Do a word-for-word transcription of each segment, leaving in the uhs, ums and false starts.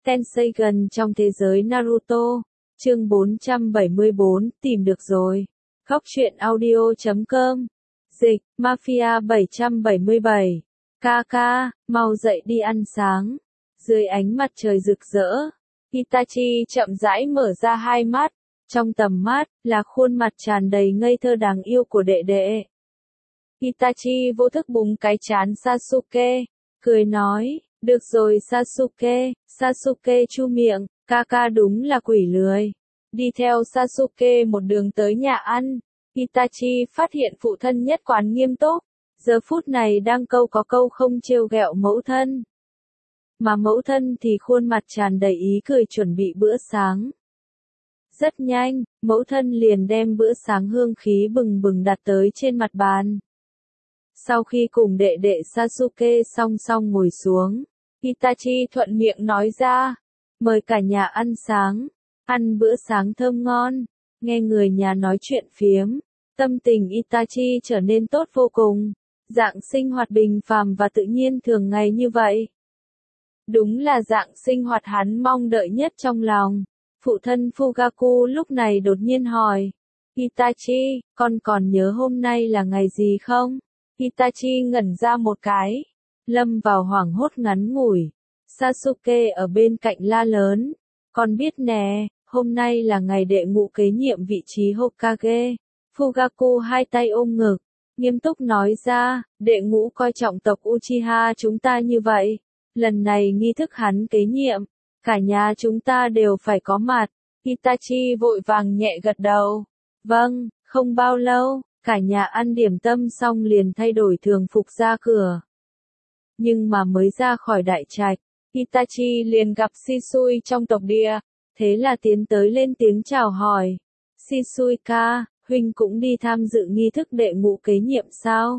Tenseigan trong thế giới Naruto. Chương bốn trăm bảy mươi bốn, tìm được rồi. Góc truyện audio chấm com. Dịch, Mafia bảy trăm bảy mươi bảy. Ca ca, mau dậy đi ăn sáng. Dưới ánh mặt trời rực rỡ, Itachi chậm rãi mở ra hai mắt. Trong tầm mắt, là khuôn mặt tràn đầy ngây thơ đáng yêu của đệ đệ. Itachi vô thức búng cái trán Sasuke, cười nói, được rồi Sasuke. Sasuke chu miệng, ca ca đúng là quỷ lười. Đi theo Sasuke một đường tới nhà ăn, Itachi phát hiện phụ thân nhất quán nghiêm túc, giờ phút này đang câu có câu không trêu ghẹo mẫu thân. Mà mẫu thân thì khuôn mặt tràn đầy ý cười chuẩn bị bữa sáng. Rất nhanh, mẫu thân liền đem bữa sáng hương khí bừng bừng đặt tới trên mặt bàn. Sau khi cùng đệ đệ Sasuke song song ngồi xuống, Itachi thuận miệng nói ra, mời cả nhà ăn sáng, ăn bữa sáng thơm ngon. Nghe người nhà nói chuyện phiếm, tâm tình Itachi trở nên tốt vô cùng, dạng sinh hoạt bình phàm và tự nhiên thường ngày như vậy. Đúng là dạng sinh hoạt hắn mong đợi nhất trong lòng. Phụ thân Fugaku lúc này đột nhiên hỏi, Itachi, con còn nhớ hôm nay là ngày gì không? Itachi ngẩn ra một cái, lâm vào hoảng hốt ngắn ngủi. Sasuke ở bên cạnh la lớn, con biết nè, hôm nay là ngày đệ ngũ kế nhiệm vị trí Hokage. Fugaku hai tay ôm ngực, nghiêm túc nói ra, đệ ngũ coi trọng tộc Uchiha chúng ta như vậy. Lần này nghi thức hắn kế nhiệm, cả nhà chúng ta đều phải có mặt. Itachi vội vàng nhẹ gật đầu. Vâng, không bao lâu, cả nhà ăn điểm tâm xong liền thay đổi thường phục ra cửa. Nhưng mà mới ra khỏi đại trạch, Itachi liền gặp Shisui trong tộc địa, thế là tiến tới lên tiếng chào hỏi. Shisui ca, huynh cũng đi tham dự nghi thức đệ ngũ kế nhiệm sao?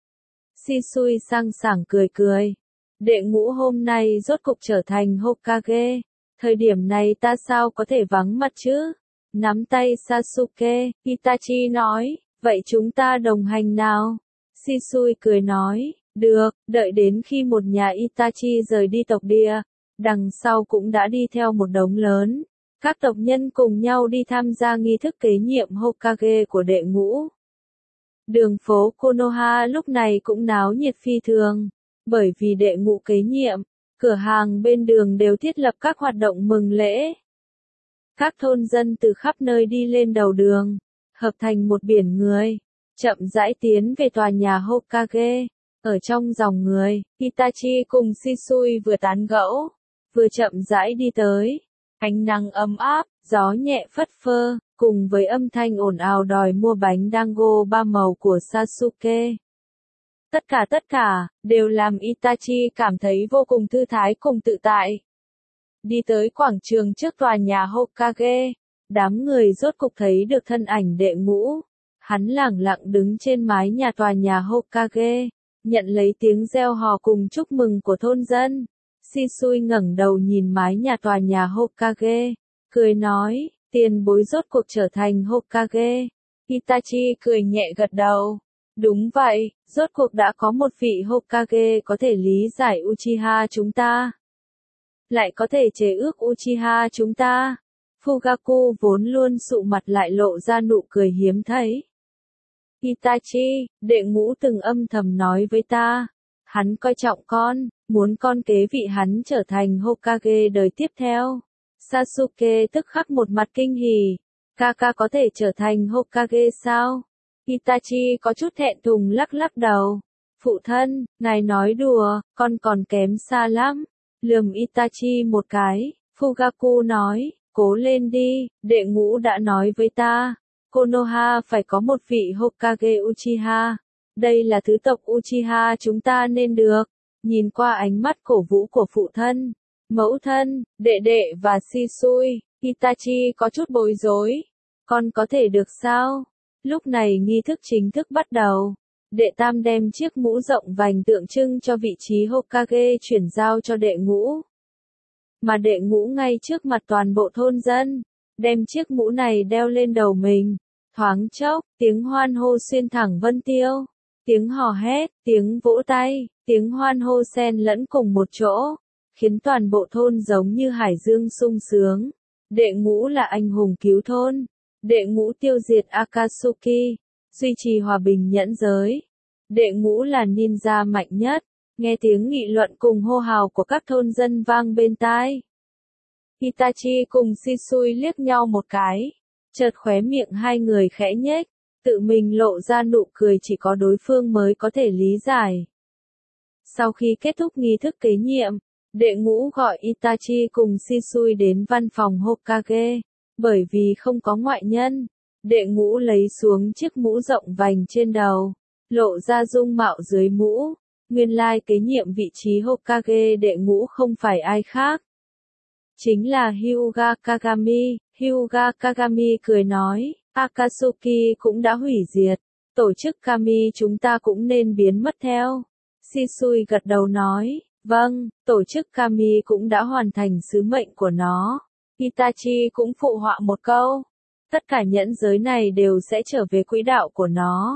Shisui sang sảng cười cười. Đệ ngũ hôm nay rốt cục trở thành Hokage, thời điểm này ta sao có thể vắng mặt chứ? Nắm tay Sasuke, Itachi nói, vậy chúng ta đồng hành nào? Shisui cười nói, được, đợi đến khi một nhà Itachi rời đi tộc địa, đằng sau cũng đã đi theo một đống lớn. Các tộc nhân cùng nhau đi tham gia nghi thức kế nhiệm Hokage của đệ ngũ. Đường phố Konoha lúc này cũng náo nhiệt phi thường. Bởi vì đệ ngũ kế nhiệm, cửa hàng bên đường đều thiết lập các hoạt động mừng lễ. Các thôn dân từ khắp nơi đi lên đầu đường, hợp thành một biển người, chậm rãi tiến về tòa nhà Hokage. Ở trong dòng người, Itachi cùng Shisui vừa tán gẫu, vừa chậm rãi đi tới. Ánh nắng ấm áp, gió nhẹ phất phơ, cùng với âm thanh ồn ào đòi mua bánh dango ba màu của Sasuke. Tất cả tất cả, đều làm Itachi cảm thấy vô cùng thư thái cùng tự tại. Đi tới quảng trường trước tòa nhà Hokage, đám người rốt cục thấy được thân ảnh đệ ngũ. Hắn lẳng lặng đứng trên mái nhà tòa nhà Hokage, nhận lấy tiếng reo hò cùng chúc mừng của thôn dân. Shisui ngẩng đầu nhìn mái nhà tòa nhà Hokage, cười nói, tiền bối rốt cuộc trở thành Hokage. Itachi cười nhẹ gật đầu. Đúng vậy, rốt cuộc đã có một vị Hokage có thể lý giải Uchiha chúng ta. Lại có thể chế ước Uchiha chúng ta. Fugaku vốn luôn sụ mặt lại lộ ra nụ cười hiếm thấy. Itachi, đệ ngũ từng âm thầm nói với ta. Hắn coi trọng con, muốn con kế vị hắn trở thành Hokage đời tiếp theo. Sasuke tức khắc một mặt kinh hỉ. Kaka có thể trở thành Hokage sao? Itachi có chút thẹn thùng lắc lắc đầu. Phụ thân, ngài nói đùa, con còn kém xa lắm. Lườm Itachi một cái, Fugaku nói, cố lên đi, đệ ngũ đã nói với ta. Konoha phải có một vị Hokage Uchiha. Đây là thứ tộc Uchiha chúng ta nên được. Nhìn qua ánh mắt cổ vũ của phụ thân, mẫu thân, đệ đệ và Shisui, Itachi có chút bối rối. Con có thể được sao? Lúc này nghi thức chính thức bắt đầu. Đệ tam đem chiếc mũ rộng vành tượng trưng cho vị trí Hokage chuyển giao cho đệ ngũ. Mà đệ ngũ ngay trước mặt toàn bộ thôn dân, đem chiếc mũ này đeo lên đầu mình. Thoáng chốc, tiếng hoan hô xuyên thẳng vân tiêu. Tiếng hò hét, tiếng vỗ tay, tiếng hoan hô xen lẫn cùng một chỗ. khiến toàn bộ thôn giống như hải dương sung sướng. Đệ ngũ là anh hùng cứu thôn. Đệ ngũ tiêu diệt Akatsuki, duy trì hòa bình nhẫn giới. Đệ ngũ là ninja mạnh nhất. Nghe tiếng nghị luận cùng hô hào của các thôn dân vang bên tai. Itachi cùng Shisui liếc nhau một cái. Chợt khóe miệng hai người khẽ nhếch, tự mình lộ ra nụ cười chỉ có đối phương mới có thể lý giải. Sau khi kết thúc nghi thức kế nhiệm, đệ ngũ gọi Itachi cùng Shisui đến văn phòng Hokage. Bởi vì không có ngoại nhân, đệ ngũ lấy xuống chiếc mũ rộng vành trên đầu, lộ ra dung mạo dưới mũ. Nguyên lai kế nhiệm vị trí Hokage đệ ngũ không phải ai khác. Chính là Hyuga Kagami. Hyuga Kagami cười nói, Akatsuki cũng đã hủy diệt, tổ chức Kami chúng ta cũng nên biến mất theo. Shisui gật đầu nói, vâng, tổ chức Kami cũng đã hoàn thành sứ mệnh của nó. Itachi cũng phụ họa một câu, tất cả nhẫn giới này đều sẽ trở về quỹ đạo của nó.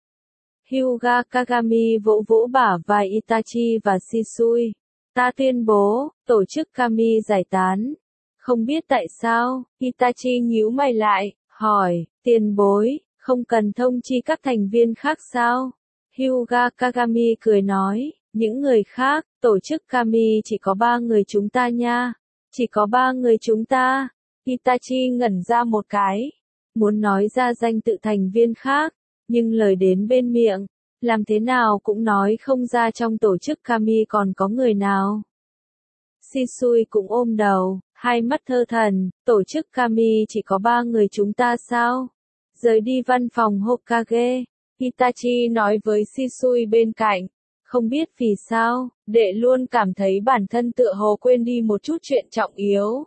Hyuga Kagami vỗ vỗ bả vai Itachi và Shisui. Ta tuyên bố, tổ chức Kami giải tán. Không biết tại sao, Itachi nhíu mày lại, hỏi, tiền bối, không cần thông chi các thành viên khác sao? Hyuga Kagami cười nói, những người khác, tổ chức Kami chỉ có ba người chúng ta nha. Chỉ có ba người chúng ta. Itachi ngẩn ra một cái, muốn nói ra danh tự thành viên khác, nhưng lời đến bên miệng, làm thế nào cũng nói không ra trong tổ chức Kami còn có người nào. Shisui cũng ôm đầu, hai mắt thơ thần, tổ chức Kami chỉ có ba người chúng ta sao? Rời đi văn phòng Hokage, Itachi nói với Shisui bên cạnh, không biết vì sao, đệ luôn cảm thấy bản thân tựa hồ quên đi một chút chuyện trọng yếu.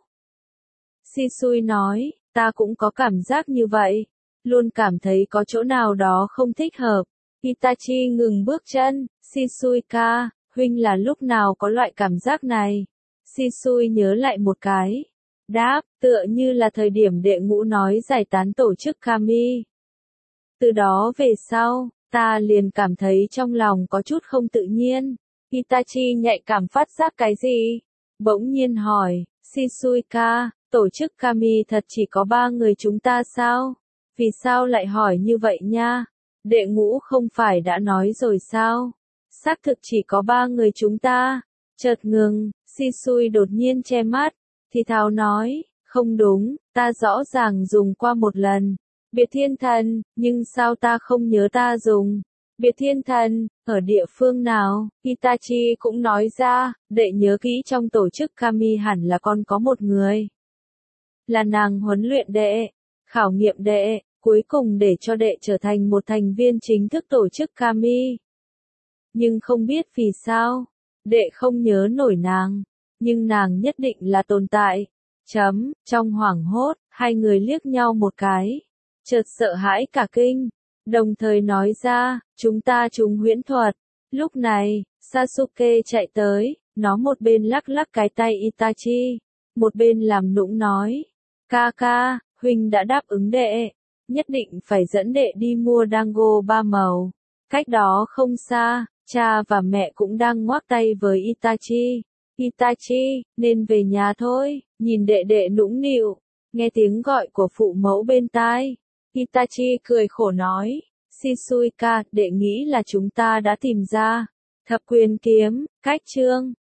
Shisui nói, ta cũng có cảm giác như vậy, luôn cảm thấy có chỗ nào đó không thích hợp. Itachi ngừng bước chân, Shisui-ka, huynh là lúc nào có loại cảm giác này? Shisui nhớ lại một cái. Đáp, tựa như là thời điểm đệ ngũ nói giải tán tổ chức Kami. Từ đó về sau, ta liền cảm thấy trong lòng có chút không tự nhiên. Itachi nhạy cảm phát giác cái gì? Bỗng nhiên hỏi, Shisui-ka, tổ chức Kami thật chỉ có ba người chúng ta sao? Vì sao lại hỏi như vậy nha? Đệ ngũ không phải đã nói rồi sao? Xác thực chỉ có ba người chúng ta. Chợt ngừng, Shisui đột nhiên che mắt, thì thào nói, không đúng, ta rõ ràng dùng qua một lần. Biệt thiên thần, nhưng sao ta không nhớ ta dùng? Biệt thiên thần, ở địa phương nào? Itachi cũng nói ra, đệ nhớ kỹ trong tổ chức Kami hẳn là còn có một người. Là nàng huấn luyện đệ, khảo nghiệm đệ, cuối cùng để cho đệ trở thành một thành viên chính thức tổ chức Kami. Nhưng không biết vì sao, đệ không nhớ nổi nàng, nhưng nàng nhất định là tồn tại. Chấm, trong hoảng hốt, hai người liếc nhau một cái, chợt sợ hãi cả kinh, đồng thời nói ra, chúng ta trúng huyễn thuật. Lúc này, Sasuke chạy tới, nó một bên lắc lắc cái tay Itachi, một bên làm nũng nói, ca ca, huynh đã đáp ứng đệ, nhất định phải dẫn đệ đi mua dango ba màu. Cách đó không xa, cha và mẹ cũng đang ngoắc tay với Itachi. Itachi, nên về nhà thôi, nhìn đệ đệ nũng nịu, nghe tiếng gọi của phụ mẫu bên tai. Itachi cười khổ nói, Shisui-ka, đệ nghĩ là chúng ta đã tìm ra thập quyền kiếm, cách chương.